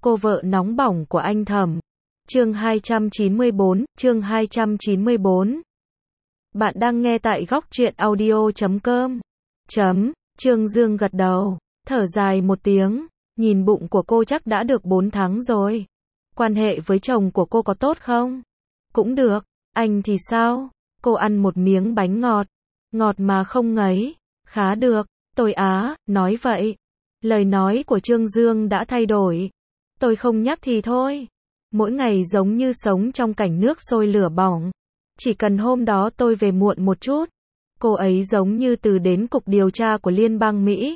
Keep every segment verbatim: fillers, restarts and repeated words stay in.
Cô vợ nóng bỏng của anh Thẩm. Chương hai trăm chín mươi bốn, chương hai trăm chín mươi bốn. Bạn đang nghe tại góc truyện audio chấm com. Chấm, Trương Dương gật đầu, thở dài một tiếng, nhìn bụng của cô chắc đã được bốn tháng rồi. Quan hệ với chồng của cô có tốt không? Cũng được, anh thì sao? Cô ăn một miếng bánh ngọt, ngọt mà không ngấy, khá được, tôi á, nói vậy. Lời nói của Trương Dương đã thay đổi. Tôi không nhắc thì thôi. Mỗi ngày giống như sống trong cảnh nước sôi lửa bỏng. Chỉ cần hôm đó tôi về muộn một chút, cô ấy giống như từ đến cục điều tra của Liên bang Mỹ.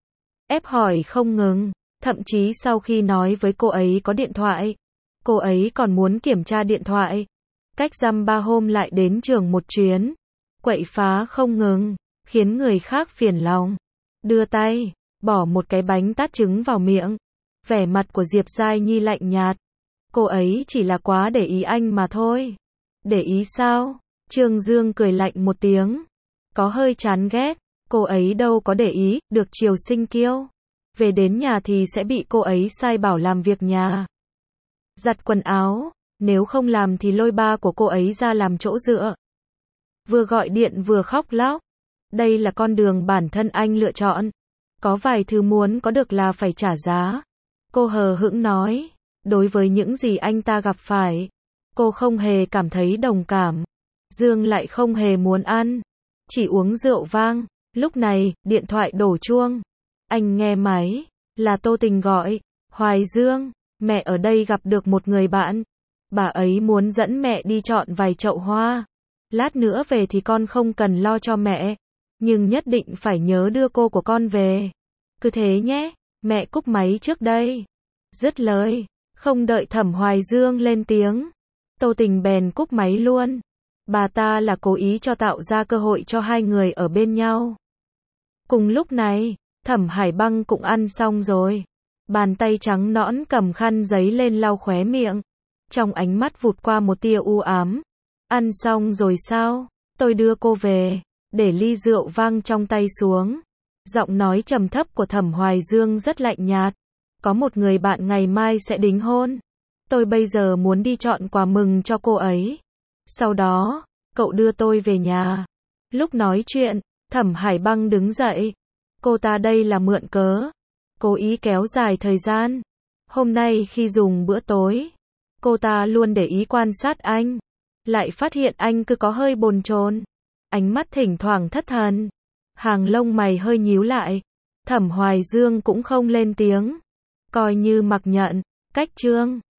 Ép hỏi không ngừng, thậm chí sau khi nói với cô ấy có điện thoại, cô ấy còn muốn kiểm tra điện thoại. Cách dăm ba hôm lại đến trường một chuyến, quậy phá không ngừng, khiến người khác phiền lòng. Đưa tay, bỏ một cái bánh tát trứng vào miệng. Vẻ mặt của Diệp Giai Nhi lạnh nhạt. Cô ấy chỉ là quá để ý anh mà thôi. Để ý sao? Trương Dương cười lạnh một tiếng. Có hơi chán ghét. Cô ấy đâu có để ý, được chiều sinh kiêu. Về đến nhà thì sẽ bị cô ấy sai bảo làm việc nhà. Giặt quần áo, nếu không làm thì lôi ba của cô ấy ra làm chỗ dựa. Vừa gọi điện vừa khóc lóc. Đây là con đường bản thân anh lựa chọn. Có vài thứ muốn có được là phải trả giá. Cô hờ hững nói, đối với những gì anh ta gặp phải, cô không hề cảm thấy đồng cảm. Dương lại không hề muốn ăn, chỉ uống rượu vang. Lúc này, điện thoại đổ chuông. Anh nghe máy, là Tô Tình gọi. Hoài Dương, mẹ ở đây gặp được một người bạn. Bà ấy muốn dẫn mẹ đi chọn vài chậu hoa. Lát nữa về thì con không cần lo cho mẹ, nhưng nhất định phải nhớ đưa cô của con về. Cứ thế nhé, mẹ cúp máy trước đây. Dứt lời, không đợi Thẩm Hoài Dương lên tiếng, Tô Tình bèn cúp máy luôn. Bà ta là cố ý cho tạo ra cơ hội cho hai người ở bên nhau. Cùng lúc này, Thẩm Hải Băng cũng ăn xong rồi. Bàn tay trắng nõn cầm khăn giấy lên lau khóe miệng. Trong ánh mắt vụt qua một tia u ám. Ăn xong rồi sao? Tôi đưa cô về. Để ly rượu vang trong tay xuống. Giọng nói trầm thấp của Thẩm Hoài Dương rất lạnh nhạt. Có một người bạn ngày mai sẽ đính hôn. Tôi bây giờ muốn đi chọn quà mừng cho cô ấy. Sau đó, cậu đưa tôi về nhà. Lúc nói chuyện, Thẩm Hải Băng đứng dậy. Cô ta đây là mượn cớ. Cố ý kéo dài thời gian. Hôm nay khi dùng bữa tối, cô ta luôn để ý quan sát anh. Lại phát hiện anh cứ có hơi bồn chồn. Ánh mắt thỉnh thoảng thất thần. Hàng lông mày hơi nhíu lại. Thẩm Hoài Dương cũng không lên tiếng. Coi như mặc nhận, cách Trương